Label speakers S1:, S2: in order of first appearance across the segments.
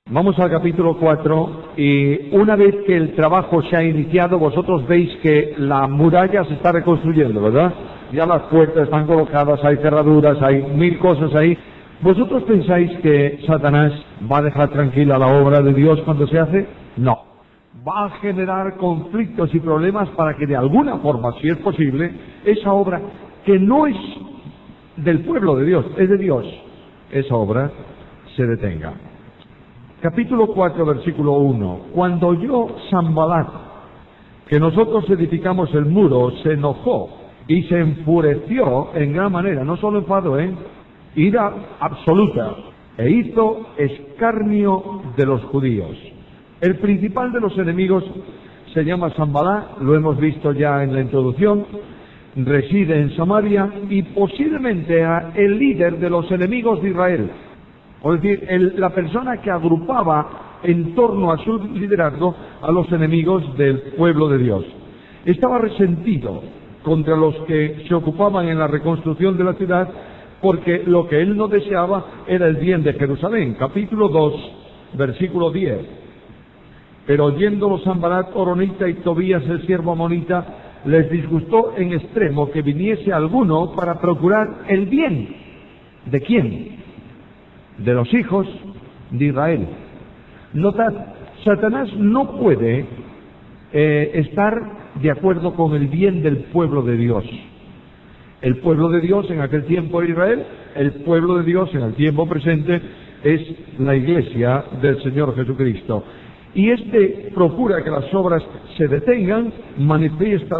S1: Vamos al capítulo 4 y una vez que el trabajo se ha iniciado, vosotros veis que la muralla se está reconstruyendo, ¿verdad? Ya las puertas están colocadas, hay cerraduras, hay mil cosas ahí. ¿Vosotros pensáis que Satanás va a dejar tranquila la obra de Dios cuando se hace? No. Va a generar conflictos y problemas para que de alguna forma, si es posible, esa obra que no es del pueblo de Dios, es de Dios, esa obra se detenga. Capítulo 4, versículo 1. Cuando oyó Sanbalat que nosotros edificamos el muro, se enojó y se enfureció en gran manera, no solo enfado, ira absoluta, e hizo escarnio de los judíos. El principal de los enemigos se llama Sanbalat, lo hemos visto ya en la introducción, reside en Samaria y posiblemente era el líder de los enemigos de Israel. Es decir, la persona que agrupaba en torno a su liderazgo a los enemigos del pueblo de Dios. Estaba resentido contra los que se ocupaban en la reconstrucción de la ciudad, porque lo que él no deseaba era el bien de Jerusalén. Capítulo 2, versículo 10. Pero oyéndolo Sanbalat horonita y Tobías el siervo amonita, les disgustó en extremo que viniese alguno para procurar el bien. ¿De quién? De los hijos de Israel. Notad, Satanás no puede estar de acuerdo con el bien del pueblo de Dios. El pueblo de Dios en aquel tiempo era Israel, el pueblo de Dios en el tiempo presente es la iglesia del Señor Jesucristo. Y procura que las obras se detengan, manifiesta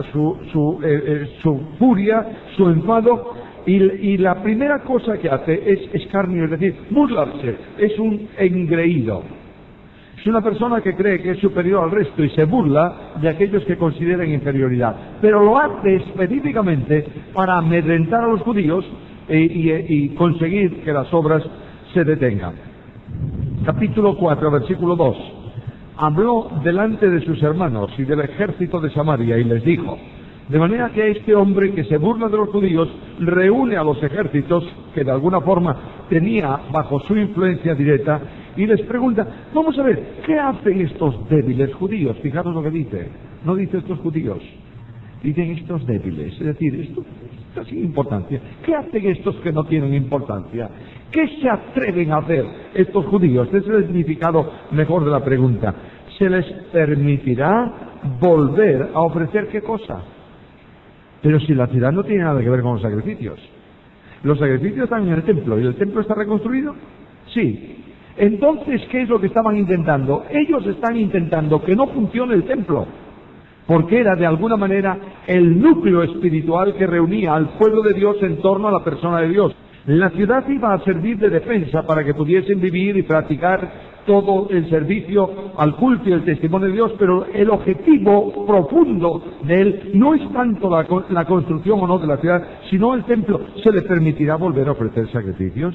S1: su furia, su enfado, y la primera cosa que hace es escarnio, es decir, burlarse, es un engreído. Es una persona que cree que es superior al resto y se burla de aquellos que consideran inferioridad. Pero lo hace específicamente para amedrentar a los judíos y conseguir que las obras se detengan. Capítulo 4, versículo 2. Habló delante de sus hermanos y del ejército de Samaria y les dijo: de manera que este hombre que se burla de los judíos reúne a los ejércitos que de alguna forma tenía bajo su influencia directa y les pregunta, vamos a ver, ¿qué hacen estos débiles judíos? Fijaros lo que dice, no dice estos judíos, dicen estos débiles, es decir, esto está sin importancia. ¿Qué hacen estos que no tienen importancia? ¿Qué se atreven a hacer estos judíos? Este es el significado mejor de la pregunta. ¿Se les permitirá volver a ofrecer qué cosa? Pero si la ciudad no tiene nada que ver con los sacrificios. Los sacrificios están en el templo. ¿Y el templo está reconstruido? Sí. Entonces, ¿qué es lo que estaban intentando? Ellos están intentando que no funcione el templo, porque era de alguna manera el núcleo espiritual que reunía al pueblo de Dios en torno a la persona de Dios. La ciudad iba a servir de defensa para que pudiesen vivir y practicar todo el servicio al culto y el testimonio de Dios, pero el objetivo profundo de él no es tanto la construcción o no de la ciudad, sino el templo. ¿Se le permitirá volver a ofrecer sacrificios?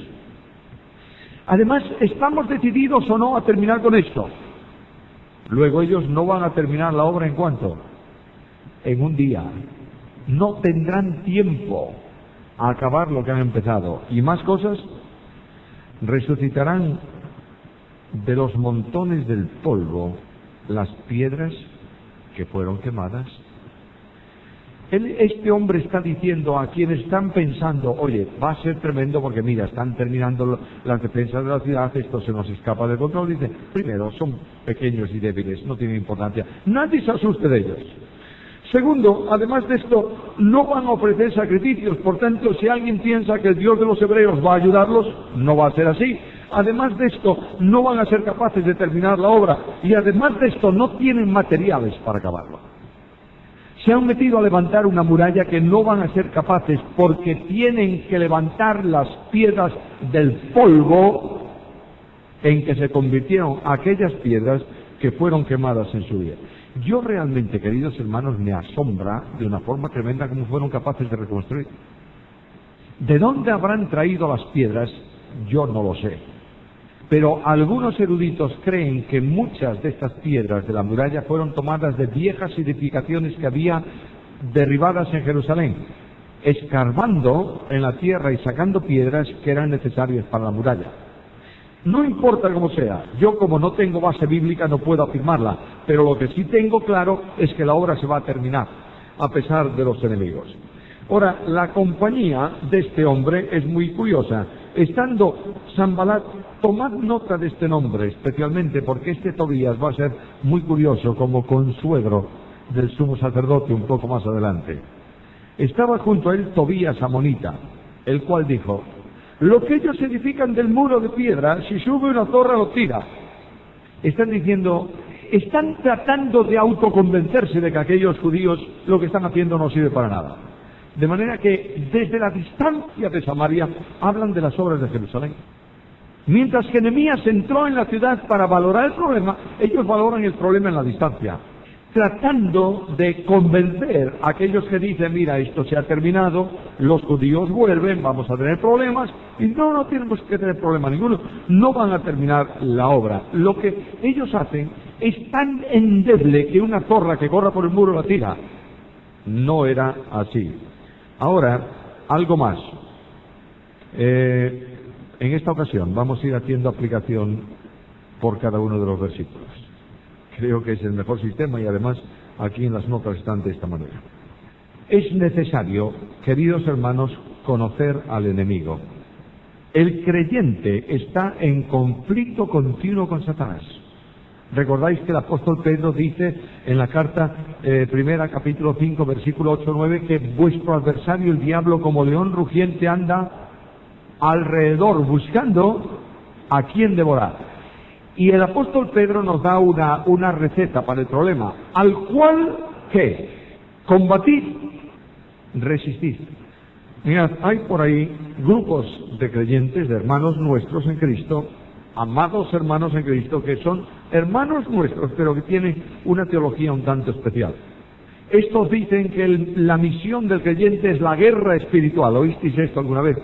S1: Además, ¿estamos decididos o no a terminar con esto? Luego ellos no van a terminar la obra ¿en cuánto? En un día. No tendrán tiempo a acabar lo que han empezado. ¿Y más cosas? Resucitarán de los montones del polvo las piedras que fueron quemadas. Este hombre está diciendo a quienes están pensando, oye, va a ser tremendo porque mira, están terminando las defensas de la ciudad, esto se nos escapa de control. Dice, primero, son pequeños y débiles, no tienen importancia, nadie se asuste de ellos. Segundo, además de esto, no van a ofrecer sacrificios, por tanto, si alguien piensa que el Dios de los hebreos va a ayudarlos, no va a ser así. Además de esto, no van a ser capaces de terminar la obra, y además de esto, no tienen materiales para acabarlo. Se han metido a levantar una muralla que no van a ser capaces, porque tienen que levantar las piedras del polvo en que se convirtieron aquellas piedras que fueron quemadas en su día. Yo realmente, queridos hermanos, me asombra de una forma tremenda cómo fueron capaces de reconstruir. ¿De dónde habrán traído las piedras? Yo no lo sé. Pero algunos eruditos creen que muchas de estas piedras de la muralla fueron tomadas de viejas edificaciones que había derribadas en Jerusalén, escarbando en la tierra y sacando piedras que eran necesarias para la muralla. No importa cómo sea, yo como no tengo base bíblica no puedo afirmarla, pero lo que sí tengo claro es que la obra se va a terminar, a pesar de los enemigos. Ahora, la compañía de este hombre es muy curiosa. Estando Sanbalat, tomad nota de este nombre, especialmente porque este Tobías va a ser muy curioso como consuegro del sumo sacerdote un poco más adelante. Estaba junto a él Tobías amonita, el cual dijo: lo que ellos edifican del muro de piedra, si sube una torre lo tira. Están diciendo, están tratando de autoconvencerse de que aquellos judíos lo que están haciendo no sirve para nada. De manera que desde la distancia de Samaria hablan de las obras de Jerusalén. Mientras que Nehemías entró en la ciudad para valorar el problema, ellos valoran el problema en la distancia, tratando de convencer a aquellos que dicen, mira, esto se ha terminado, los judíos vuelven, vamos a tener problemas, y no tenemos que tener problema ninguno, no van a terminar la obra. Lo que ellos hacen es tan endeble que una zorra que corra por el muro la tira. No era así. Ahora, algo más. En esta ocasión vamos a ir haciendo aplicación por cada uno de los versículos. Creo que es el mejor sistema y además aquí en las notas están de esta manera. Es necesario, queridos hermanos, conocer al enemigo. El creyente está en conflicto continuo con Satanás. Recordáis que el apóstol Pedro dice en la carta primera, capítulo 5, versículo 8-9, que vuestro adversario, el diablo, como león rugiente, anda alrededor buscando a quien devorar. Y el apóstol Pedro nos da una receta para el problema, al cual, ¿qué? Combatid, resistid. Mirad, hay por ahí grupos de creyentes, de hermanos nuestros en Cristo, amados hermanos en Cristo, que son hermanos nuestros, pero que tienen una teología un tanto especial. Estos dicen que la misión del creyente es la guerra espiritual. ¿Oísteis esto alguna vez?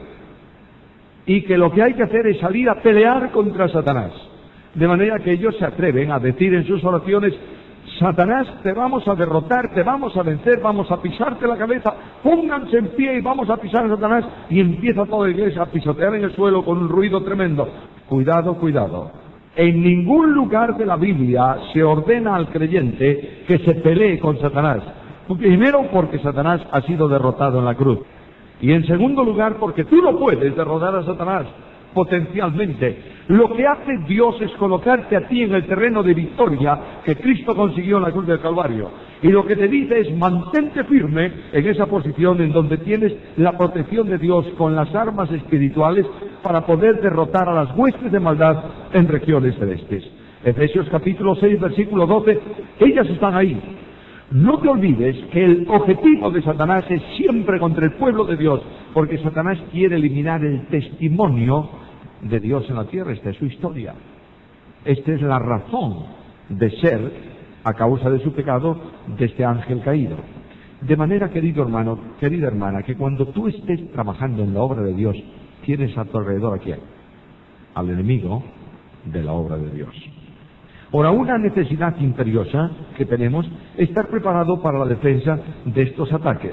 S1: Y que lo que hay que hacer es salir a pelear contra Satanás. De manera que ellos se atreven a decir en sus oraciones: Satanás, te vamos a derrotar, te vamos a vencer, vamos a pisarte la cabeza, pónganse en pie y vamos a pisar a Satanás. Y empieza toda la iglesia a pisotear en el suelo con un ruido tremendo. Cuidado, cuidado. En ningún lugar de la Biblia se ordena al creyente que se pelee con Satanás. Primero, porque Satanás ha sido derrotado en la cruz. Y en segundo lugar, porque tú no puedes derrotar a Satanás potencialmente. Lo que hace Dios es colocarte a ti en el terreno de victoria que Cristo consiguió en la cruz del Calvario. Y lo que te dice es: mantente firme en esa posición en donde tienes la protección de Dios con las armas espirituales para poder derrotar a las huestes de maldad en regiones celestes. Efesios capítulo 6, versículo 12, ellas están ahí. No te olvides que el objetivo de Satanás es siempre contra el pueblo de Dios, porque Satanás quiere eliminar el testimonio de Dios en la tierra. Esta es su historia. Esta es la razón de ser, a causa de su pecado, de este ángel caído. De manera, querido hermano, querida hermana, que cuando tú estés trabajando en la obra de Dios, tienes a tu alrededor ¿a quién? Al enemigo de la obra de Dios. Ahora, una necesidad imperiosa que tenemos es estar preparado para la defensa de estos ataques.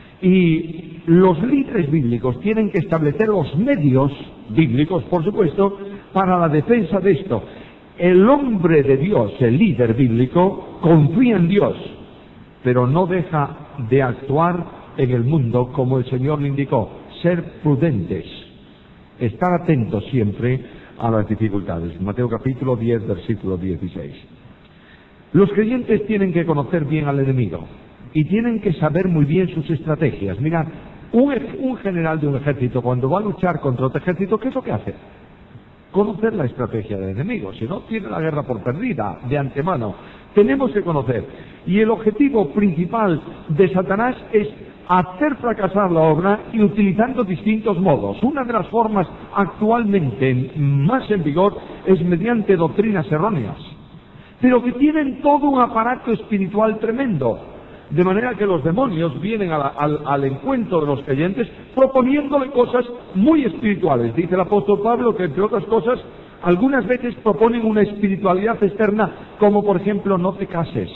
S1: Y los líderes bíblicos tienen que establecer los medios bíblicos, por supuesto, para la defensa de esto. El hombre de Dios, el líder bíblico, confía en Dios, pero no deja de actuar en el mundo como el Señor le indicó: ser prudentes, estar atentos siempre a las dificultades. Mateo capítulo 10, versículo 16. Los creyentes tienen que conocer bien al enemigo y tienen que saber muy bien sus estrategias. Mirad, un general de un ejército, cuando va a luchar contra otro ejército, ¿qué es lo que hace? Conocer la estrategia del enemigo. Si no, tiene la guerra por perdida de antemano. Tenemos que conocer. Y el objetivo principal de Satanás es hacer fracasar la obra y utilizando distintos modos. Una de las formas actualmente más en vigor es mediante doctrinas erróneas, pero que tienen todo un aparato espiritual tremendo. De manera que los demonios vienen al encuentro de los creyentes proponiéndole cosas muy espirituales. Dice el apóstol Pablo que, entre otras cosas, algunas veces proponen una espiritualidad externa, como por ejemplo: no te cases,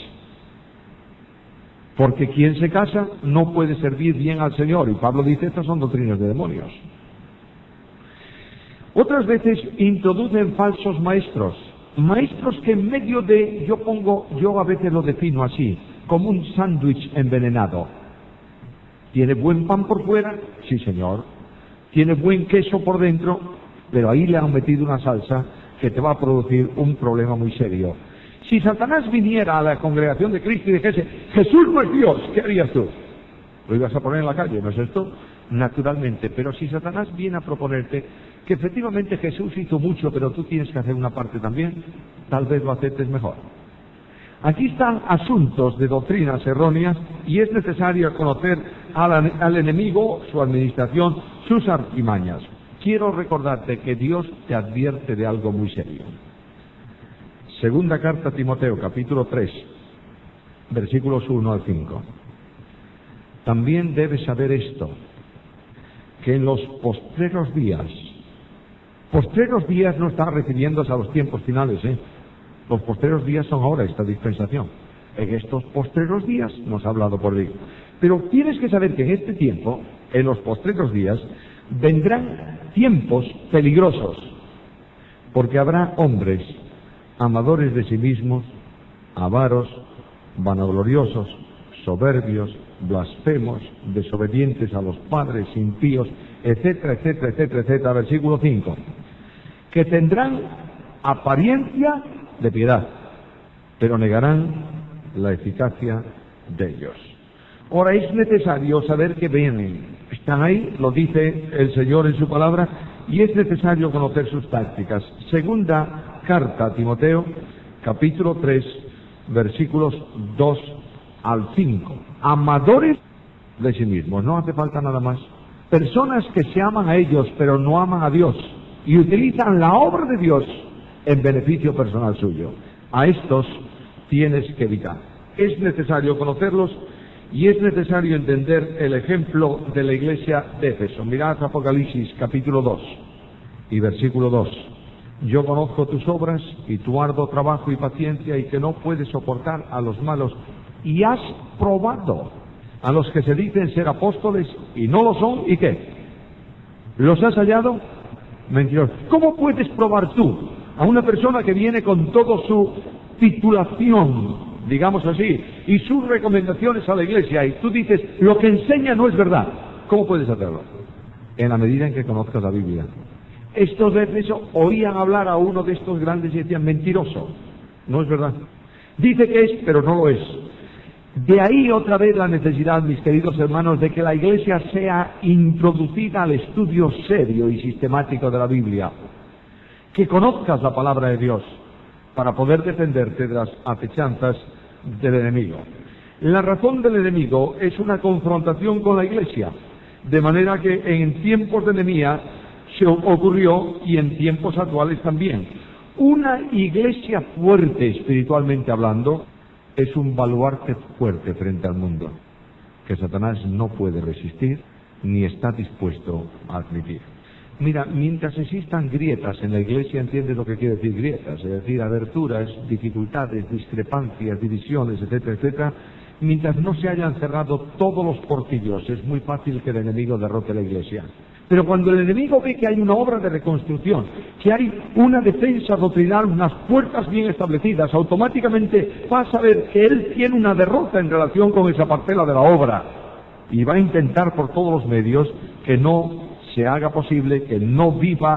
S1: porque quien se casa no puede servir bien al Señor. Y Pablo dice: estas son doctrinas de demonios. Otras veces introducen falsos maestros. Maestros que en medio de, yo a veces lo defino así, como un sándwich envenenado. ¿Tiene buen pan por fuera? Sí, señor. ¿Tiene buen queso por dentro? Pero ahí le han metido una salsa que te va a producir un problema muy serio. Si Satanás viniera a la congregación de Cristo y dijese, Jesús no es Dios, ¿qué harías tú? Lo ibas a poner en la calle, ¿no es esto? Naturalmente. Pero si Satanás viene a proponerte que efectivamente Jesús hizo mucho, pero tú tienes que hacer una parte también, tal vez lo aceptes mejor. Aquí están asuntos de doctrinas erróneas y es necesario conocer al enemigo, su administración, sus artimañas. Quiero recordarte que Dios te advierte de algo muy serio. Segunda carta a Timoteo, capítulo 3, versículos 1 al 5. También debes saber esto, que en los postreros días no está refiriéndose a los tiempos finales, Los postreros días son ahora esta dispensación. En estos postreros días nos ha hablado por Dios. Pero tienes que saber que en este tiempo, en los postreros días, vendrán tiempos peligrosos, porque habrá hombres amadores de sí mismos, avaros, vanagloriosos, soberbios, blasfemos, desobedientes a los padres, impíos, etcétera, etcétera, etcétera, etcétera. Versículo 5. Que tendrán apariencia de piedad, pero negarán la eficacia de ellos. Ahora es necesario saber que vienen. Están ahí, lo dice el Señor en su palabra, y es necesario conocer sus tácticas. Segunda carta a Timoteo, capítulo 3, versículos 2 al 5. Amadores de sí mismos, no hace falta nada más. Personas que se aman a ellos, pero no aman a Dios, y utilizan la obra de Dios en beneficio personal suyo. A estos tienes que evitar. Es necesario conocerlos y es necesario entender el ejemplo de la iglesia de Éfeso. Mirad Apocalipsis capítulo 2 y versículo 2. Yo conozco tus obras y tu arduo trabajo y paciencia y que no puedes soportar a los malos y has probado a los que se dicen ser apóstoles y no lo son. ¿Y qué? ¿Los has hallado? Mentirosos. ¿Cómo puedes probar tú a una persona que viene con toda su titulación, digamos así, y sus recomendaciones a la iglesia, y tú dices, lo que enseña no es verdad? ¿Cómo puedes hacerlo? En la medida en que conozcas la Biblia. Estos de Éfeso oían hablar a uno de estos grandes y decían, mentiroso, no es verdad. Dice que es, pero no lo es. De ahí otra vez la necesidad, mis queridos hermanos, de que la iglesia sea introducida al estudio serio y sistemático de la Biblia. Que conozcas la palabra de Dios para poder defenderte de las acechanzas del enemigo. La razón del enemigo es una confrontación con la iglesia, de manera que en tiempos de Nehemías se ocurrió y en tiempos actuales también. Una iglesia fuerte espiritualmente hablando es un baluarte fuerte frente al mundo, que Satanás no puede resistir ni está dispuesto a admitir. Mira, mientras existan grietas en la iglesia, entiendes lo que quiere decir grietas, es decir, aberturas, dificultades, discrepancias, divisiones, etcétera, etcétera, mientras no se hayan cerrado todos los portillos, es muy fácil que el enemigo derrote la iglesia. Pero cuando el enemigo ve que hay una obra de reconstrucción, que hay una defensa doctrinal, unas puertas bien establecidas, automáticamente va a saber que él tiene una derrota en relación con esa parcela de la obra y va a intentar por todos los medios que no se haga posible, que no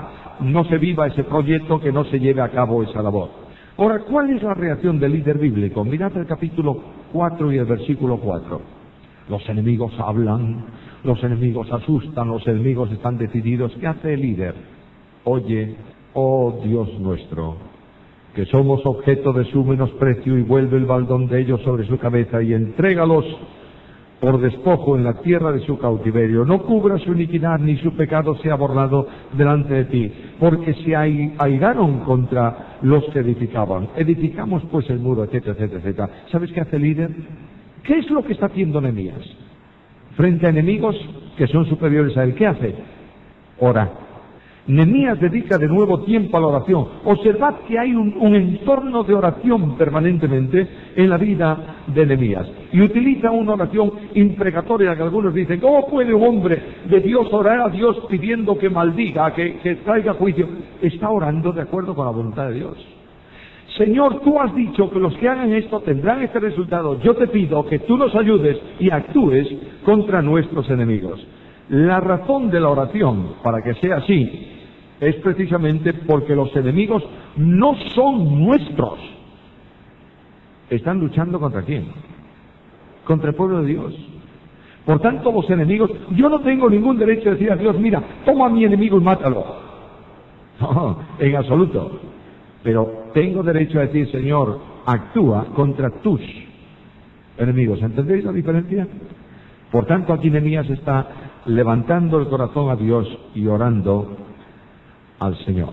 S1: se viva ese proyecto, que no se lleve a cabo esa labor. Ahora, ¿cuál es la reacción del líder bíblico? Mirad el capítulo 4 y el versículo 4. Los enemigos hablan, los enemigos asustan, los enemigos están decididos. ¿Qué hace el líder? Oye, oh Dios nuestro, que somos objeto de su menosprecio, y vuelve el baldón de ellos sobre su cabeza y entrégalos por despojo en la tierra de su cautiverio. No cubra su iniquidad ni su pecado sea borrado delante de ti, porque se airaron contra los que edificaban. Edificamos pues el muro, etcétera, etcétera, etcétera. ¿Sabes qué hace el líder? ¿Qué es lo que está haciendo Nehemías? Frente a enemigos que son superiores a él, ¿qué hace? Ora. Nehemías dedica de nuevo tiempo a la oración. Observad que hay un entorno de oración permanentemente en la vida de Nehemías. Y utiliza una oración imprecatoria que algunos dicen, ¿cómo puede un hombre de Dios orar a Dios pidiendo que maldiga, que traiga juicio? Está orando de acuerdo con la voluntad de Dios. Señor, tú has dicho que los que hagan esto tendrán este resultado. Yo te pido que tú nos ayudes y actúes contra nuestros enemigos. La razón de la oración, para que sea así, es precisamente porque los enemigos no son nuestros. ¿Están luchando contra quién? Contra el pueblo de Dios. Por tanto, los enemigos, yo no tengo ningún derecho a decir a Dios, mira, toma a mi enemigo y mátalo. No, en absoluto. Pero tengo derecho a decir, Señor, actúa contra tus enemigos. ¿Entendéis la diferencia? Por tanto, aquí Nehemías está levantando el corazón a Dios y orando al Señor.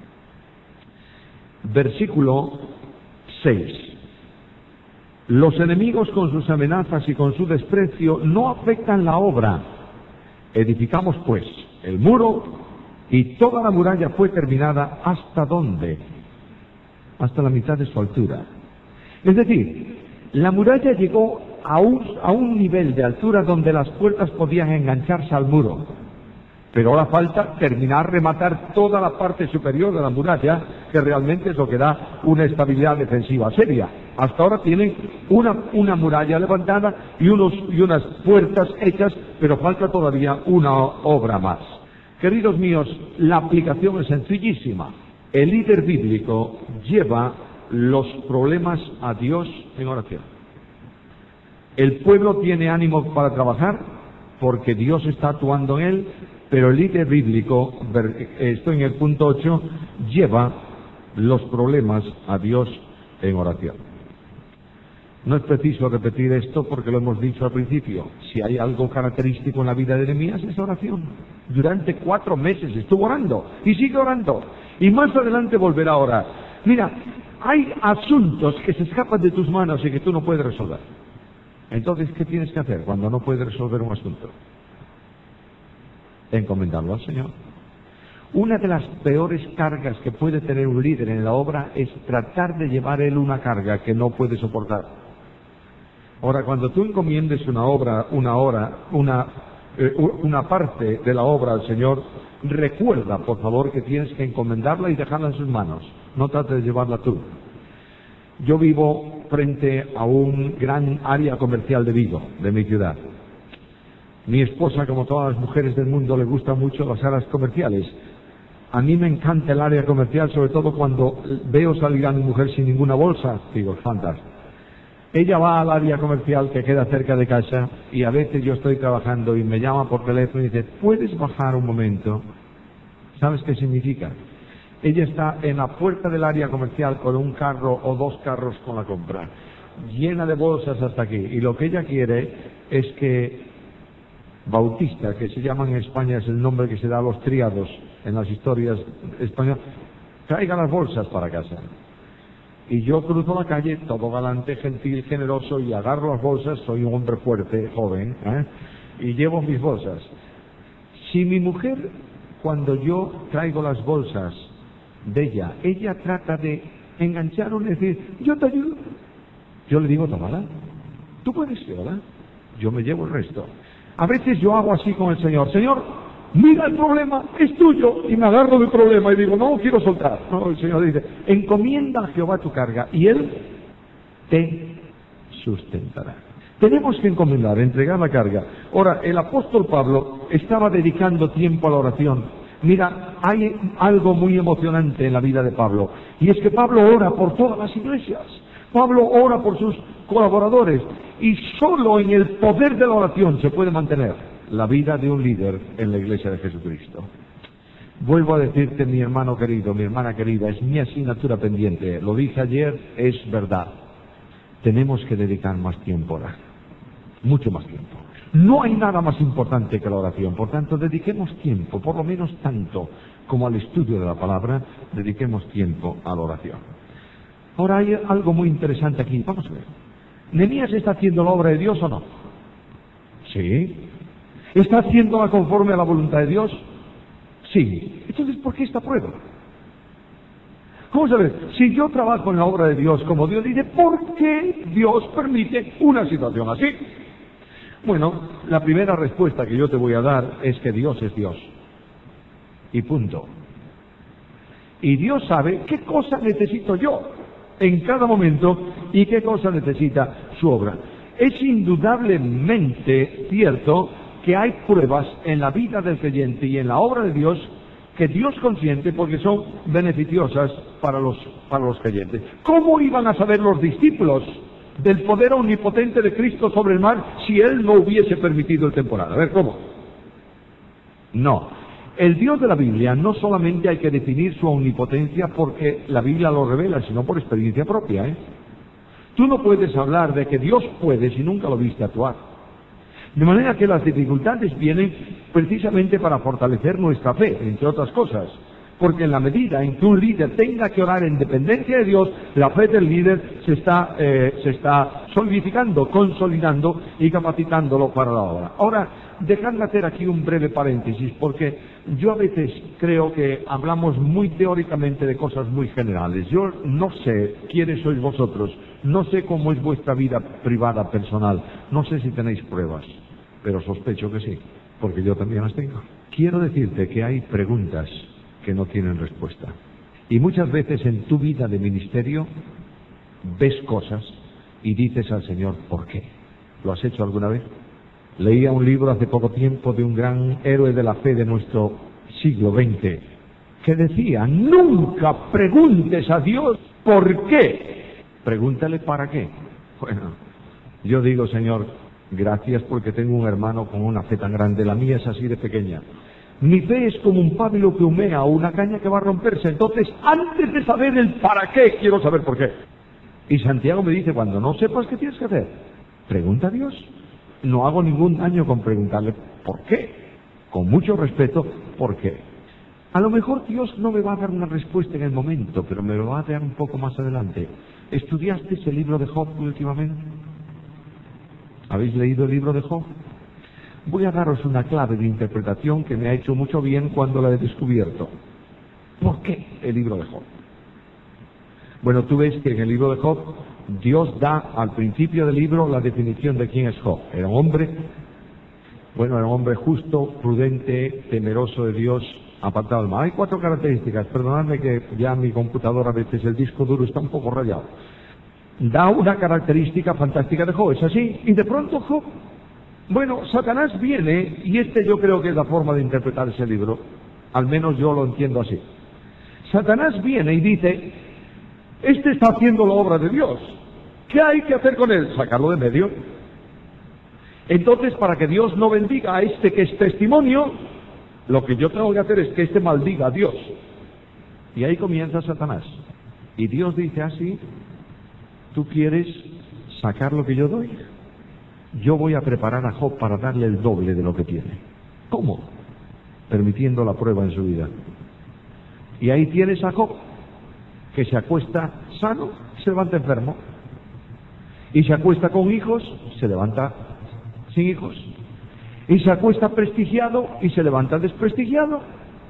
S1: Versículo 6. Los enemigos con sus amenazas y con su desprecio no afectan la obra. Edificamos pues el muro y toda la muralla fue terminada. ¿Hasta dónde? Hasta la mitad de su altura. Es decir, la muralla llegó a un nivel de altura donde las puertas podían engancharse al muro. Pero ahora falta terminar, rematar toda la parte superior de la muralla, que realmente es lo que da una estabilidad defensiva seria. Hasta ahora tienen una muralla levantada y unas puertas hechas, pero falta todavía una obra más. Queridos míos, la aplicación es sencillísima. El líder bíblico lleva los problemas a Dios en oración. El pueblo tiene ánimo para trabajar porque Dios está actuando en él, pero el líder bíblico, estoy en el punto 8, lleva los problemas a Dios en oración. No es preciso repetir esto porque lo hemos dicho al principio. Si hay algo característico en la vida de Nehemías es oración. Durante 4 meses estuvo orando y sigue orando. Y más adelante volverá a orar. Mira, hay asuntos que se escapan de tus manos y que tú no puedes resolver. Entonces, ¿qué tienes que hacer cuando no puedes resolver un asunto? Encomendarlo al Señor. Una de las peores cargas que puede tener un líder en la obra es tratar de llevar él una carga que no puede soportar. Ahora, cuando tú encomiendes una parte de la obra al Señor, recuerda, por favor, que tienes que encomendarla y dejarla en sus manos. No trates de llevarla tú. Yo vivo frente a un gran área comercial de Vigo, de mi ciudad. Mi esposa, como todas las mujeres del mundo, le gustan mucho las áreas comerciales. A mí me encanta el área comercial, sobre todo cuando veo salir a mi mujer sin ninguna bolsa. Digo, fantástico. Ella va al área comercial que queda cerca de casa y a veces yo estoy trabajando y me llama por teléfono y dice, ¿puedes bajar un momento? ¿Sabes qué significa? Ella está en la puerta del área comercial con un carro o 2 carros con la compra, llena de bolsas hasta aquí. Y lo que ella quiere es que Bautista, que se llama en España, es el nombre que se da a los criados en las historias españolas, traiga las bolsas para casa. Y yo cruzo la calle, todo galante, gentil, generoso, y agarro las bolsas, soy un hombre fuerte, joven, y llevo mis bolsas. Si mi mujer, cuando yo traigo las bolsas de ella trata de enganchar o decir, yo te ayudo, yo le digo, tómala, tú puedes llevarla, yo me llevo el resto. A veces yo hago así con el Señor, Señor, mira el problema, es tuyo, y me agarro del problema y digo, no quiero soltar. No, el Señor dice, encomienda a Jehová tu carga y Él te sustentará. Tenemos que encomendar, entregar la carga. Ahora, el apóstol Pablo estaba dedicando tiempo a la oración. Mira, hay algo muy emocionante en la vida de Pablo, y es que Pablo ora por todas las iglesias. Pablo ora por sus colaboradores, y solo en el poder de la oración se puede mantener la vida de un líder en la iglesia de Jesucristo. Vuelvo a decirte, mi hermano querido, mi hermana querida, es mi asignatura pendiente. Lo dije ayer, es verdad. Tenemos que dedicar más tiempo a orar. Mucho más tiempo. No hay nada más importante que la oración. Por tanto, dediquemos tiempo, por lo menos tanto como al estudio de la palabra, dediquemos tiempo a la oración. Ahora hay algo muy interesante aquí. Vamos a ver. ¿Nehemías está haciendo la obra de Dios o no? Sí. ¿Está haciéndola conforme a la voluntad de Dios? Sí. Entonces, ¿por qué esta prueba? Vamos a ver, si yo trabajo en la obra de Dios como Dios dice, ¿por qué Dios permite una situación así? Bueno, la primera respuesta que yo te voy a dar es que Dios es Dios. Y punto. Y Dios sabe qué cosa necesito yo en cada momento y qué cosa necesita su obra. Es indudablemente cierto que hay pruebas en la vida del creyente y en la obra de Dios que Dios consiente porque son beneficiosas para los creyentes. ¿Cómo iban a saber los discípulos del poder omnipotente de Cristo sobre el mar si Él no hubiese permitido el temporal? A ver, ¿cómo? No. El Dios de la Biblia no solamente hay que definir su omnipotencia porque la Biblia lo revela, sino por experiencia propia, ¿eh? Tú no puedes hablar de que Dios puede si nunca lo viste actuar. De manera que las dificultades vienen precisamente para fortalecer nuestra fe, entre otras cosas. Porque en la medida en que un líder tenga que orar en dependencia de Dios, la fe del líder se está solidificando, consolidando y capacitándolo para la obra. Ahora, dejadme hacer aquí un breve paréntesis, porque yo a veces creo que hablamos muy teóricamente de cosas muy generales. Yo no sé quiénes sois vosotros, no sé cómo es vuestra vida privada, personal, no sé si tenéis pruebas, pero sospecho que sí, porque yo también las tengo. Quiero decirte que hay preguntas que no tienen respuesta. Y muchas veces en tu vida de ministerio ves cosas y dices al Señor, ¿por qué? ¿Lo has hecho alguna vez? Leía un libro hace poco tiempo de un gran héroe de la fe de nuestro siglo XX que decía, nunca preguntes a Dios ¿por qué? Pregúntale ¿para qué? Bueno, yo digo, Señor, gracias porque tengo un hermano con una fe tan grande, la mía es así de pequeña. Mi fe es como un pábilo que humea o una caña que va a romperse. Entonces, antes de saber el para qué, quiero saber por qué. Y Santiago me dice, cuando no sepas qué tienes que hacer, pregunta a Dios. No hago ningún daño con preguntarle por qué. Con mucho respeto, ¿por qué? A lo mejor Dios no me va a dar una respuesta en el momento, pero me lo va a dar un poco más adelante. ¿Estudiaste ese libro de Job últimamente? ¿Habéis leído el libro de Job? Voy a daros una clave de interpretación que me ha hecho mucho bien cuando la he descubierto. ¿Por qué el libro de Job? Bueno, tú ves que en el libro de Job, Dios da al principio del libro la definición de quién es Job. Era un hombre justo, prudente, temeroso de Dios, apartado del mal. Hay 4 características, perdonadme que ya mi computadora a veces el disco duro está un poco rayado. Da una característica fantástica de Job, ¿es así? Y de pronto Job... Bueno, Satanás viene, y yo creo que es la forma de interpretar ese libro, al menos yo lo entiendo así. Satanás viene y dice, está haciendo la obra de Dios. ¿Qué hay que hacer con él? Sacarlo de medio. Entonces, para que Dios no bendiga a que es testimonio, lo que yo tengo que hacer es que maldiga a Dios. Y ahí comienza Satanás. Y Dios dice así, ¿tú quieres sacar lo que yo doy? Yo voy a preparar a Job para darle el doble de lo que tiene. ¿Cómo? Permitiendo la prueba en su vida. Y ahí tienes a Job, que se acuesta sano, se levanta enfermo. Y se acuesta con hijos, se levanta sin hijos. Y se acuesta prestigiado y se levanta desprestigiado.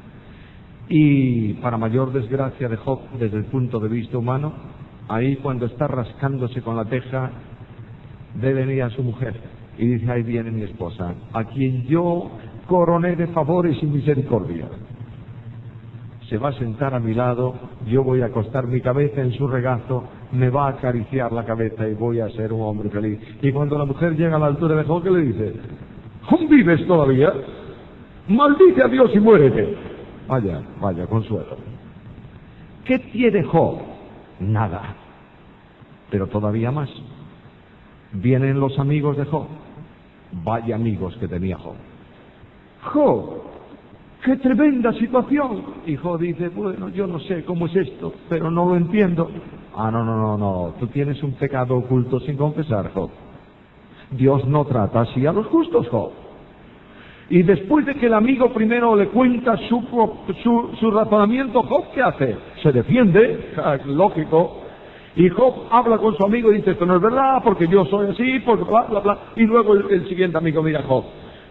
S1: Y para mayor desgracia de Job, desde el punto de vista humano, ahí cuando está rascándose con la teja, ve venir a su mujer y dice, ahí viene mi esposa, a quien yo coroné de favores y misericordia. Se va a sentar a mi lado, yo voy a acostar mi cabeza en su regazo, me va a acariciar la cabeza y voy a ser un hombre feliz. Y cuando la mujer llega a la altura de Job, ¿qué le dice? ¿Aún vives todavía? Maldice a Dios y muérete. Vaya, consuelo. ¿Qué tiene Job? Nada. Pero todavía más. Vienen los amigos de Job. Vaya amigos que tenía Job. Job, ¡qué tremenda situación! Y Job dice, bueno, yo no sé cómo es esto, pero no lo entiendo. No, tú tienes un pecado oculto sin confesar, Job. Dios no trata así a los justos, Job. Y después de que el amigo primero le cuenta su razonamiento, Job, ¿qué hace? Se defiende, lógico. Y Job habla con su amigo y dice, esto no es verdad, porque yo soy así, porque bla, bla, bla. Y luego el siguiente amigo mira a Job,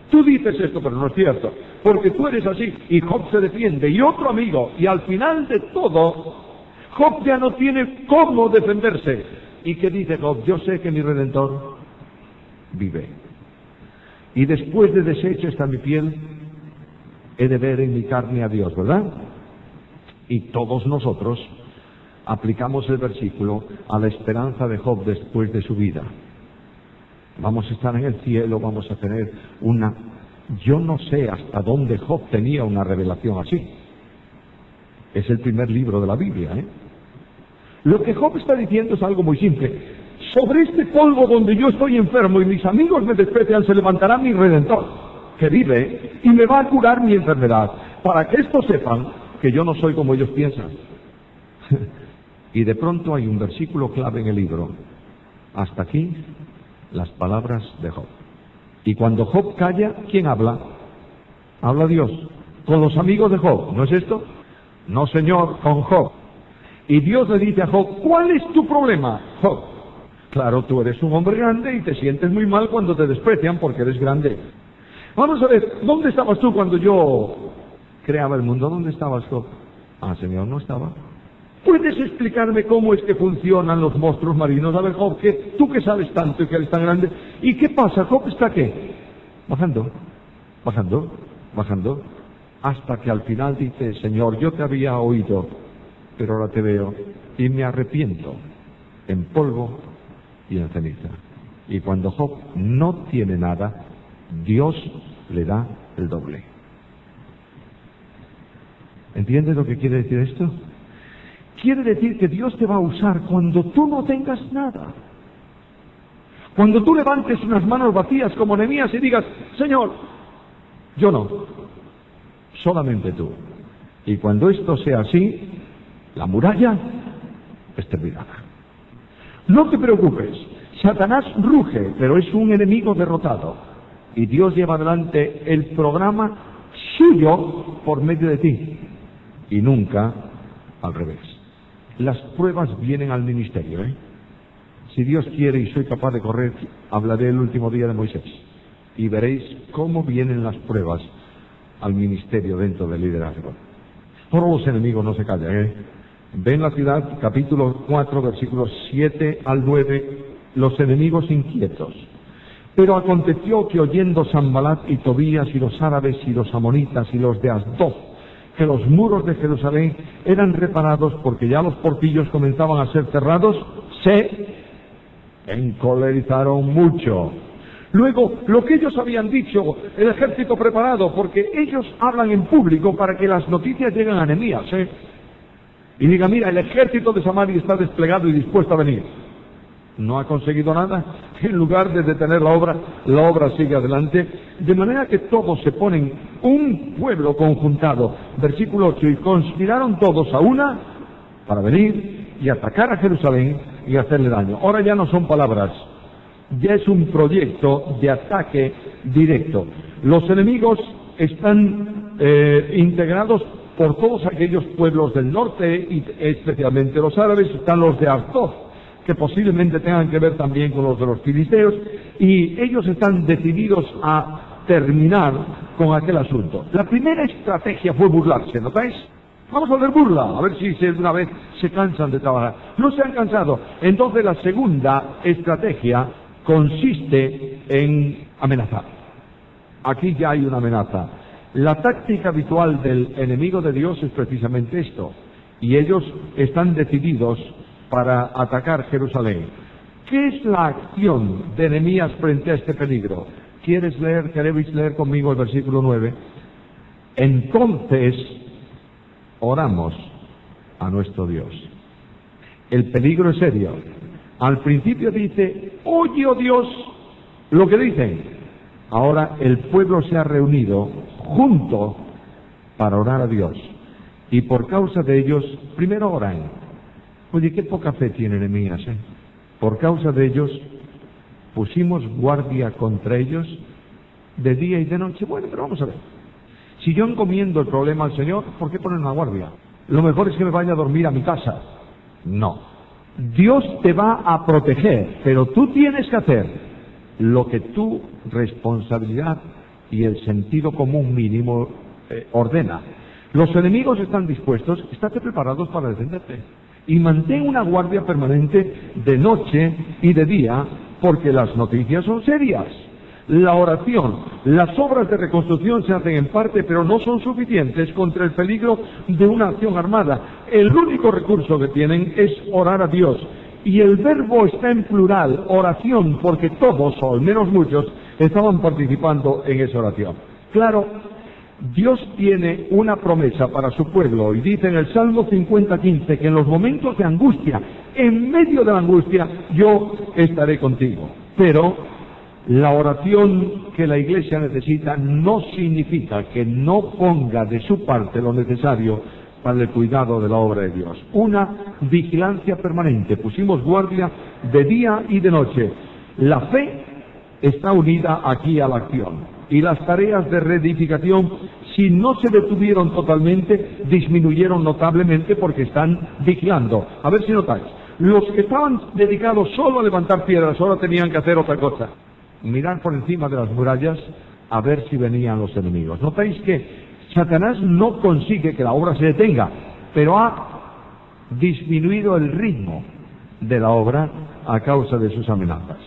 S1: Tú dices esto, pero no es cierto, porque tú eres así. Y Job se defiende, y otro amigo, y al final de todo, Job ya no tiene cómo defenderse. ¿Y qué dice Job? Yo sé que mi Redentor vive. Y después de deshecho está mi piel, he de ver en mi carne a Dios, ¿verdad? Y todos nosotros aplicamos el versículo a la esperanza de Job después de su vida. Vamos a estar en el cielo, vamos a tener una... Yo no sé hasta dónde Job tenía una revelación así. Es el primer libro de la Biblia, ¿eh? Lo que Job está diciendo es algo muy simple. Sobre este polvo donde yo estoy enfermo y mis amigos me desprecian, se levantará mi Redentor, que vive, y me va a curar mi enfermedad, para que estos sepan que yo no soy como ellos piensan. Y de pronto hay un versículo clave en el libro. Hasta aquí, las palabras de Job. Y cuando Job calla, ¿quién habla? Habla Dios. Con los amigos de Job, ¿no es esto? No, señor, con Job. Y Dios le dice a Job, ¿cuál es tu problema, Job? Claro, tú eres un hombre grande y te sientes muy mal cuando te desprecian porque eres grande. Vamos a ver, ¿dónde estabas tú cuando yo creaba el mundo? ¿Dónde estabas, Job? Ah, Señor, no estaba. ¿Puedes explicarme cómo es que funcionan los monstruos marinos? A ver, Job, tú que sabes tanto y que eres tan grande. ¿Y qué pasa? ¿Job está qué? Bajando, bajando, bajando. Hasta que al final dice, Señor, yo te había oído, pero ahora te veo y me arrepiento en polvo y en ceniza. Y cuando Job no tiene nada, Dios le da el doble. ¿Entiendes lo que quiere decir esto? Quiere decir que Dios te va a usar cuando tú no tengas nada. Cuando tú levantes unas manos vacías como Nehemías y digas, Señor, yo no, solamente tú. Y cuando esto sea así, la muralla es terminada. No te preocupes, Satanás ruge, pero es un enemigo derrotado. Y Dios lleva adelante el programa suyo por medio de ti. Y nunca al revés. Las pruebas vienen al ministerio, ¿eh? Si Dios quiere y soy capaz de correr, hablaré el último día de Moisés. Y veréis cómo vienen las pruebas al ministerio dentro del liderazgo. Todos los enemigos no se callan, ¿eh? Ven la ciudad, capítulo 4, versículos 7 al 9, los enemigos inquietos. Pero aconteció que oyendo Sanbalat y Tobías y los árabes y los amonitas y los de Asdod, que los muros de Jerusalén eran reparados porque ya los portillos comenzaban a ser cerrados, se encolerizaron mucho. Luego, lo que ellos habían dicho, el ejército preparado, porque ellos hablan en público para que las noticias lleguen a Nehemías, y diga, mira, el ejército de Samaria está desplegado y dispuesto a venir. No ha conseguido nada. En lugar de detener la obra sigue adelante. De manera que todos se ponen un pueblo conjuntado. Versículo 8, y conspiraron todos a una para venir y atacar a Jerusalén y hacerle daño. Ahora ya no son palabras, ya es un proyecto de ataque directo. Los enemigos están integrados por todos aquellos pueblos del norte, y especialmente los árabes. Están los de Asdod, que posiblemente tengan que ver también con los de los filisteos, y ellos están decididos a terminar con aquel asunto. La primera estrategia fue burlarse, ¿notáis? Vamos a ver burla, a ver si de una vez se cansan de trabajar. No se han cansado. Entonces la segunda estrategia consiste en amenazar. Aquí ya hay una amenaza. La táctica habitual del enemigo de Dios es precisamente esto, y ellos están decididos para atacar Jerusalén. ¿Qué es la acción de Nehemías frente a este peligro? ¿Queréis leer conmigo el versículo 9? Entonces oramos a nuestro Dios. El peligro es serio. Al principio dice, oye, oh Dios, lo que dicen. Ahora el pueblo se ha reunido junto para orar a Dios. Y por causa de ellos, primero oran. Oye, qué poca fe tiene Nehemías, ¿eh? Por causa de ellos, pusimos guardia contra ellos de día y de noche. Bueno, pero vamos a ver. Si yo encomiendo el problema al Señor, ¿por qué poner una guardia? Lo mejor es que me vaya a dormir a mi casa. No. Dios te va a proteger, pero tú tienes que hacer lo que tu responsabilidad y el sentido común mínimo ordena. Los enemigos están dispuestos, estate preparados para defenderte. Y mantén una guardia permanente de noche y de día, porque las noticias son serias. La oración, las obras de reconstrucción se hacen en parte, pero no son suficientes contra el peligro de una acción armada. El único recurso que tienen es orar a Dios. Y el verbo está en plural, oración, porque todos, o al menos muchos, estaban participando en esa oración. Claro, Dios tiene una promesa para su pueblo, y dice en el Salmo 50:15 que en los momentos de angustia, en medio de la angustia, yo estaré contigo. Pero la oración que la Iglesia necesita no significa que no ponga de su parte lo necesario para el cuidado de la obra de Dios. Una vigilancia permanente. Pusimos guardia de día y de noche. La fe está unida aquí a la acción. Y las tareas de reedificación, si no se detuvieron totalmente, disminuyeron notablemente porque están vigilando. A ver si notáis. Los que estaban dedicados solo a levantar piedras, ahora tenían que hacer otra cosa. Mirar por encima de las murallas a ver si venían los enemigos. Notáis que Satanás no consigue que la obra se detenga, pero ha disminuido el ritmo de la obra a causa de sus amenazas.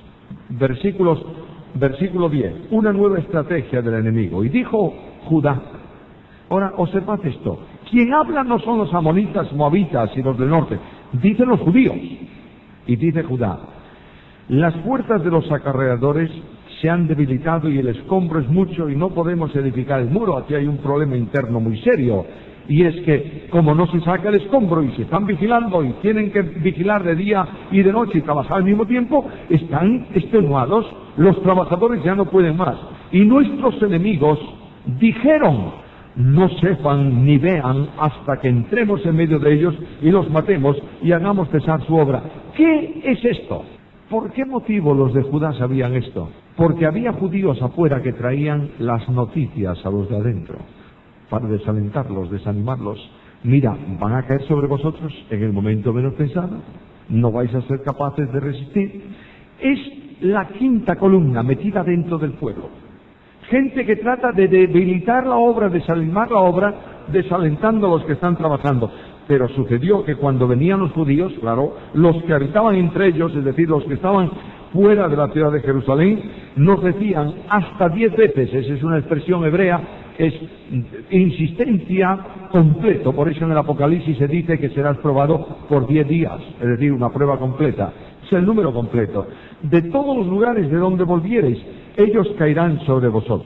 S1: Versículo 10, una nueva estrategia del enemigo. Y dijo Judá, ahora observad esto, quien habla no son los amonitas, moabitas y los del norte, dicen los judíos. Y dice Judá, las fuerzas de los acarreadores se han debilitado y el escombro es mucho y no podemos edificar el muro. Aquí hay un problema interno muy serio, y es que como no se saca el escombro y se están vigilando y tienen que vigilar de día y de noche y trabajar al mismo tiempo, están extenuados, los trabajadores ya no pueden más. Y nuestros enemigos dijeron, no sepan ni vean hasta que entremos en medio de ellos y los matemos y hagamos cesar su obra. ¿Qué es esto? ¿Por qué motivo los de Judá sabían esto? Porque había judíos afuera que traían las noticias a los de adentro para desalentarlos, desanimarlos. Mira, van a caer sobre vosotros en el momento menos pensado, no vais a ser capaces de resistir. Es la quinta columna metida dentro del fuego. Gente que trata de debilitar la obra, desanimar la obra, desalentando a los que están trabajando. Pero sucedió que cuando venían los judíos, claro, los que habitaban entre ellos, es decir, los que estaban fuera de la ciudad de Jerusalén, nos decían hasta 10 veces, esa es una expresión hebrea, es insistencia completo, por eso en el Apocalipsis se dice que serás probado por 10 días, es decir, una prueba completa, es el número completo. De todos los lugares de donde volviereis, ellos caerán sobre vosotros.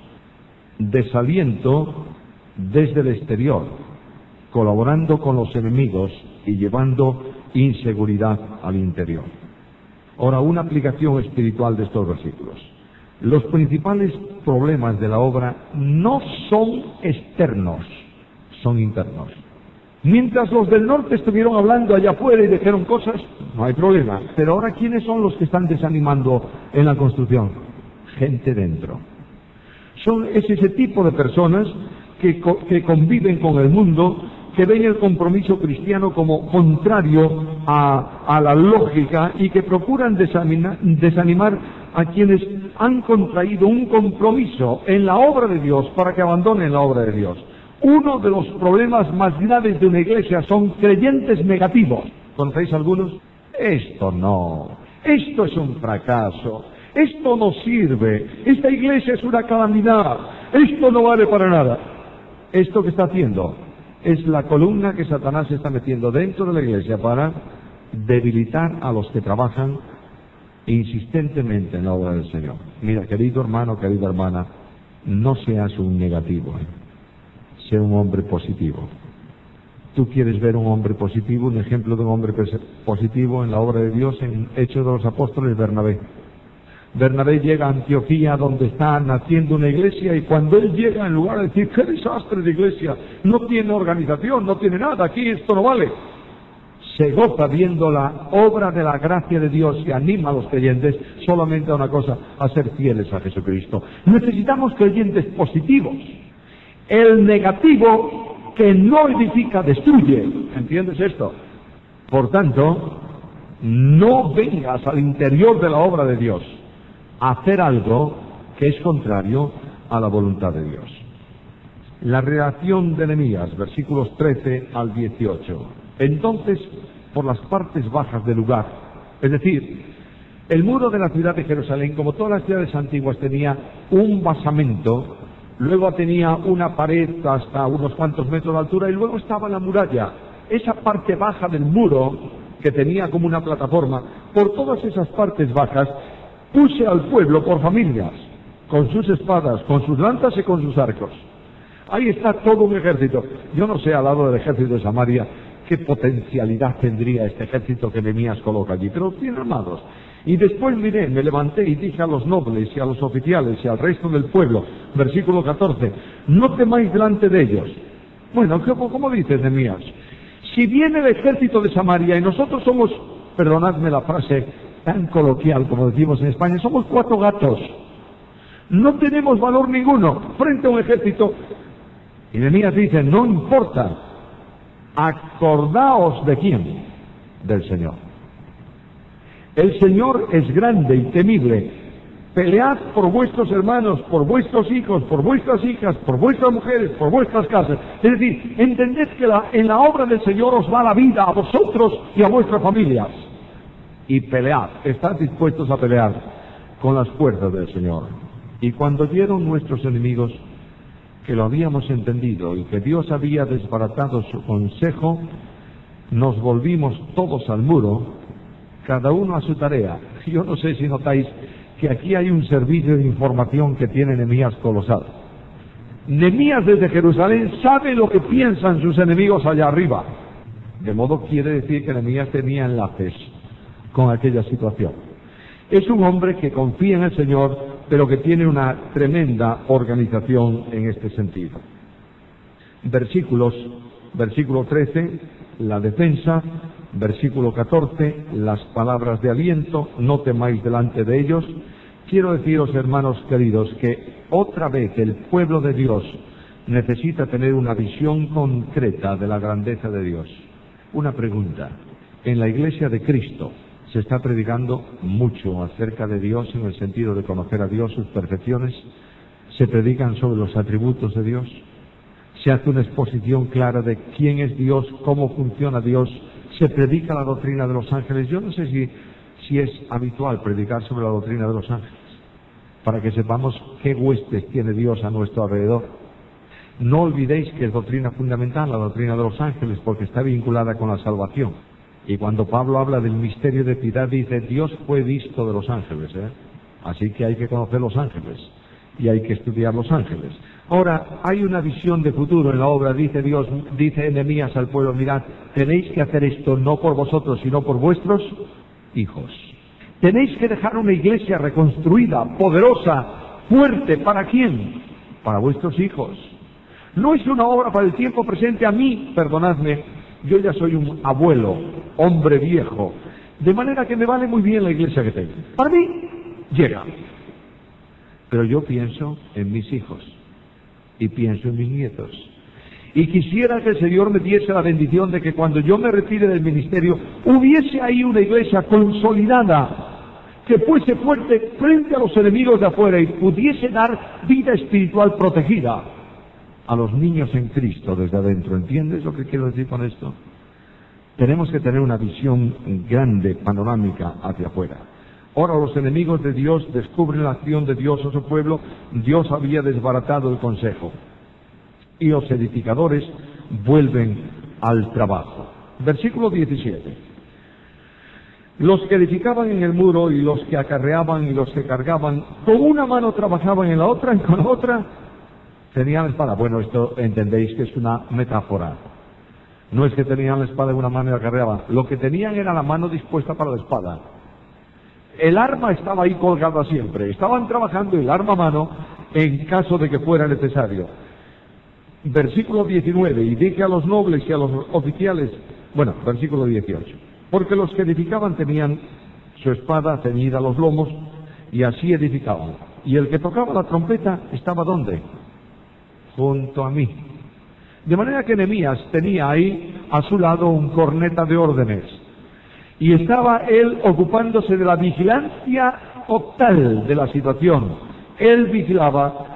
S1: Desaliento desde el exterior, colaborando con los enemigos y llevando inseguridad al interior. Ahora, una aplicación espiritual de estos versículos. Los principales problemas de la obra no son externos, son internos. Mientras los del norte estuvieron hablando allá afuera y dijeron cosas, no hay problema. Pero ahora, ¿quiénes son los que están desanimando en la construcción? Gente dentro. Es ese tipo de personas que conviven con el mundo, que ven el compromiso cristiano como contrario a la lógica y que procuran desanimar a quienes han contraído un compromiso en la obra de Dios para que abandonen la obra de Dios. Uno de los problemas más graves de una iglesia son creyentes negativos. ¿Conocéis algunos? Esto no, esto es un fracaso, esto no sirve, esta iglesia es una calamidad, esto no vale para nada. Esto que está haciendo es la columna que Satanás está metiendo dentro de la iglesia para debilitar a los que trabajan insistentemente en la obra del Señor. Mira, querido hermano, querida hermana, no seas un negativo, sea un hombre positivo. Tú quieres ver un hombre positivo, un ejemplo de un hombre positivo en la obra de Dios, en Hechos de los Apóstoles, Bernabé. Bernabé llega a Antioquía, donde está naciendo una iglesia, y cuando él llega, en lugar de decir, ¡qué desastre de iglesia! No tiene organización, no tiene nada, aquí esto no vale. Se goza viendo la obra de la gracia de Dios y anima a los creyentes solamente a una cosa, a ser fieles a Jesucristo. Necesitamos creyentes positivos. El negativo que no edifica, destruye. ¿Entiendes esto? Por tanto, no vengas al interior de la obra de Dios a hacer algo que es contrario a la voluntad de Dios. La reacción de Nehemías, versículos 13 al 18. Entonces, por las partes bajas del lugar, es decir, el muro de la ciudad de Jerusalén, como todas las ciudades antiguas, tenía un basamento, luego tenía una pared hasta unos cuantos metros de altura y luego estaba la muralla. Esa parte baja del muro, que tenía como una plataforma, por todas esas partes bajas, puse al pueblo por familias, con sus espadas, con sus lanzas y con sus arcos. Ahí está todo un ejército. Yo no sé, al lado del ejército de Samaria, qué potencialidad tendría este ejército que Nehemías coloca allí, pero tiene armados. Y después miré, me levanté y dije a los nobles y a los oficiales y al resto del pueblo, versículo 14, no temáis delante de ellos. Bueno, ¿cómo dice Nehemías? Si viene el ejército de Samaria y nosotros somos, perdonadme la frase tan coloquial como decimos en España, somos 4 gatos, no tenemos valor ninguno frente a un ejército. Y Nehemías dice, no importa, acordaos de quién, del Señor. El Señor es grande y temible. Pelead por vuestros hermanos, por vuestros hijos, por vuestras hijas, por vuestras mujeres, por vuestras casas. Es decir, entended que en la obra del Señor os va la vida a vosotros y a vuestras familias. Y pelead, estad dispuestos a pelear con las fuerzas del Señor. Y cuando vieron nuestros enemigos que lo habíamos entendido y que Dios había desbaratado su consejo, nos volvimos todos al muro, cada uno a su tarea. Yo no sé si notáis que aquí hay un servicio de información que tiene Nehemías colosal. Nehemías desde Jerusalén sabe lo que piensan sus enemigos allá arriba. De modo quiere decir que Nehemías tenía enlaces con aquella situación. Es un hombre que confía en el Señor, pero que tiene una tremenda organización en este sentido. Versículo 13, la defensa. Versículo 14, las palabras de aliento, no temáis delante de ellos. Quiero deciros, hermanos queridos, que otra vez el pueblo de Dios necesita tener una visión concreta de la grandeza de Dios. Una pregunta, en la iglesia de Cristo se está predicando mucho acerca de Dios en el sentido de conocer a Dios, sus perfecciones. Se predican sobre los atributos de Dios. Se hace una exposición clara de quién es Dios, cómo funciona Dios. Se predica la doctrina de los ángeles. Yo no sé si es habitual predicar sobre la doctrina de los ángeles, para que sepamos qué huestes tiene Dios a nuestro alrededor. No olvidéis que es doctrina fundamental la doctrina de los ángeles, porque está vinculada con la salvación. Y cuando Pablo habla del misterio de piedad, dice, Dios fue visto de los ángeles, Así que hay que conocer los ángeles y hay que estudiar los ángeles. Ahora, hay una visión de futuro en la obra, dice Dios, dice Nehemías al pueblo, mirad, tenéis que hacer esto no por vosotros, sino por vuestros hijos. Tenéis que dejar una iglesia reconstruida, poderosa, fuerte, ¿para quién? Para vuestros hijos. No es una obra para el tiempo presente. A mí, perdonadme, yo ya soy un abuelo, hombre viejo, de manera que me vale muy bien la iglesia que tengo. Para mí, llega. Pero yo pienso en mis hijos y pienso en mis nietos. Y quisiera que el Señor me diese la bendición de que cuando yo me retire del ministerio hubiese ahí una iglesia consolidada, que fuese fuerte frente a los enemigos de afuera y pudiese dar vida espiritual protegida a los niños en Cristo desde adentro. ¿Entiendes lo que quiero decir con esto? Tenemos que tener una visión grande, panorámica hacia afuera. Ahora los enemigos de Dios descubren la acción de Dios a su pueblo. Dios había desbaratado el consejo. Y los edificadores vuelven al trabajo. Versículo 17. Los que edificaban en el muro y los que acarreaban y los que cargaban, con una mano trabajaban en la otra y con la otra tenían la espada. Bueno, esto entendéis que es una metáfora. No es que tenían la espada en una mano y la acarreaban. Lo que tenían era la mano dispuesta para la espada. El arma estaba ahí colgada siempre. Estaban trabajando el arma a mano en caso de que fuera necesario. Versículo 19. Y dije a los nobles y a los oficiales, versículo 18. Porque los que edificaban tenían su espada ceñida a los lomos y así edificaban. Y el que tocaba la trompeta estaba ¿dónde? Junto a mí. De manera que Nehemías tenía ahí a su lado un corneta de órdenes. Y estaba él ocupándose de la vigilancia total de la situación. Él vigilaba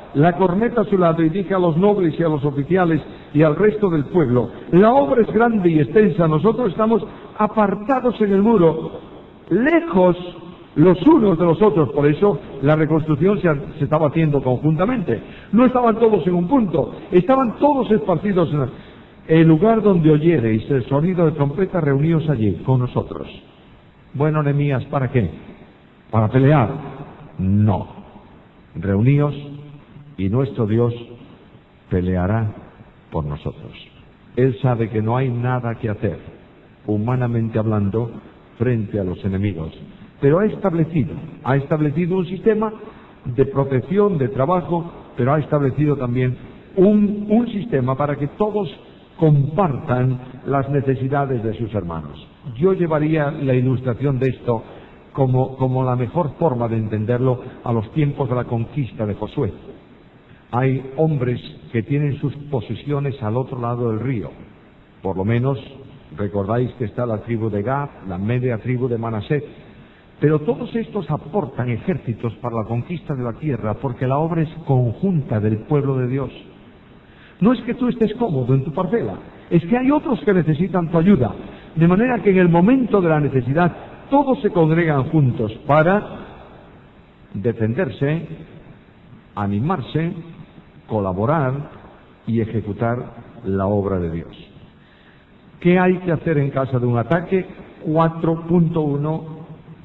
S1: la corneta a su lado y dije a los nobles y a los oficiales y al resto del pueblo: la obra es grande y extensa, nosotros estamos apartados en el muro, lejos los unos de los otros. Por eso la reconstrucción se estaba haciendo conjuntamente. No estaban todos en un punto, estaban todos esparcidos en el lugar donde oyereis el sonido de trompeta, reuníos allí con nosotros. Bueno, Nehemías, ¿para qué? ¿Para pelear? No. Reuníos y nuestro Dios peleará por nosotros. Él sabe que no hay nada que hacer, humanamente hablando, frente a los enemigos. Pero ha establecido un sistema de protección, de trabajo, pero ha establecido también un sistema para que todos compartan las necesidades de sus hermanos. Yo llevaría la ilustración de esto como la mejor forma de entenderlo a los tiempos de la conquista de Josué. Hay hombres que tienen sus posesiones al otro lado del río. Por lo menos recordáis que está la tribu de Gad, la media tribu de Manasés. Pero todos estos aportan ejércitos para la conquista de la tierra, porque la obra es conjunta del pueblo de Dios. No es que tú estés cómodo en tu parcela, es que hay otros que necesitan tu ayuda. De manera que en el momento de la necesidad, todos se congregan juntos para defenderse, animarse, colaborar y ejecutar la obra de Dios. ¿Qué hay que hacer en caso de un ataque? 4.1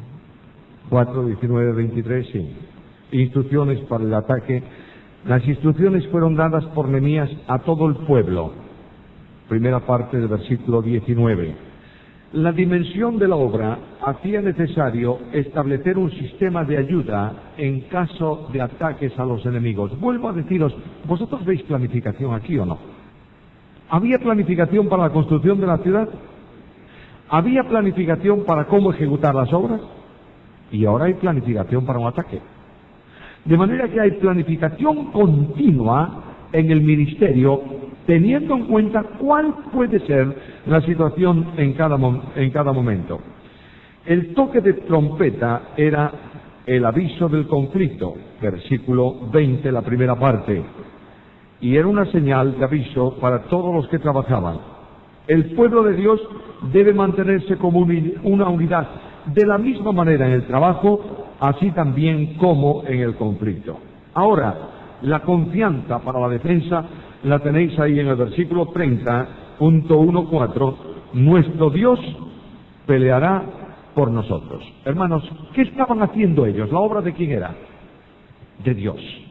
S1: 4:19-23, sí. Instrucciones para el ataque. Las instrucciones fueron dadas por Nehemías a todo el pueblo. Primera parte del versículo 19. La dimensión de la obra hacía necesario establecer un sistema de ayuda en caso de ataques a los enemigos. Vuelvo a deciros, ¿vosotros veis planificación aquí o no? ¿Había planificación para la construcción de la ciudad? ¿Había planificación para cómo ejecutar las obras? Y ahora hay planificación para un ataque. De manera que hay planificación continua en el ministerio, teniendo en cuenta cuál puede ser la situación en cada momento. El toque de trompeta era el aviso del conflicto, versículo 20, la primera parte, y era una señal de aviso para todos los que trabajaban. El pueblo de Dios debe mantenerse como una unidad, de la misma manera en el trabajo, así también como en el conflicto. Ahora, la confianza para la defensa la tenéis ahí en el versículo 30.14. Nuestro Dios peleará por nosotros. Hermanos, ¿qué estaban haciendo ellos? ¿La obra de quién era? De Dios.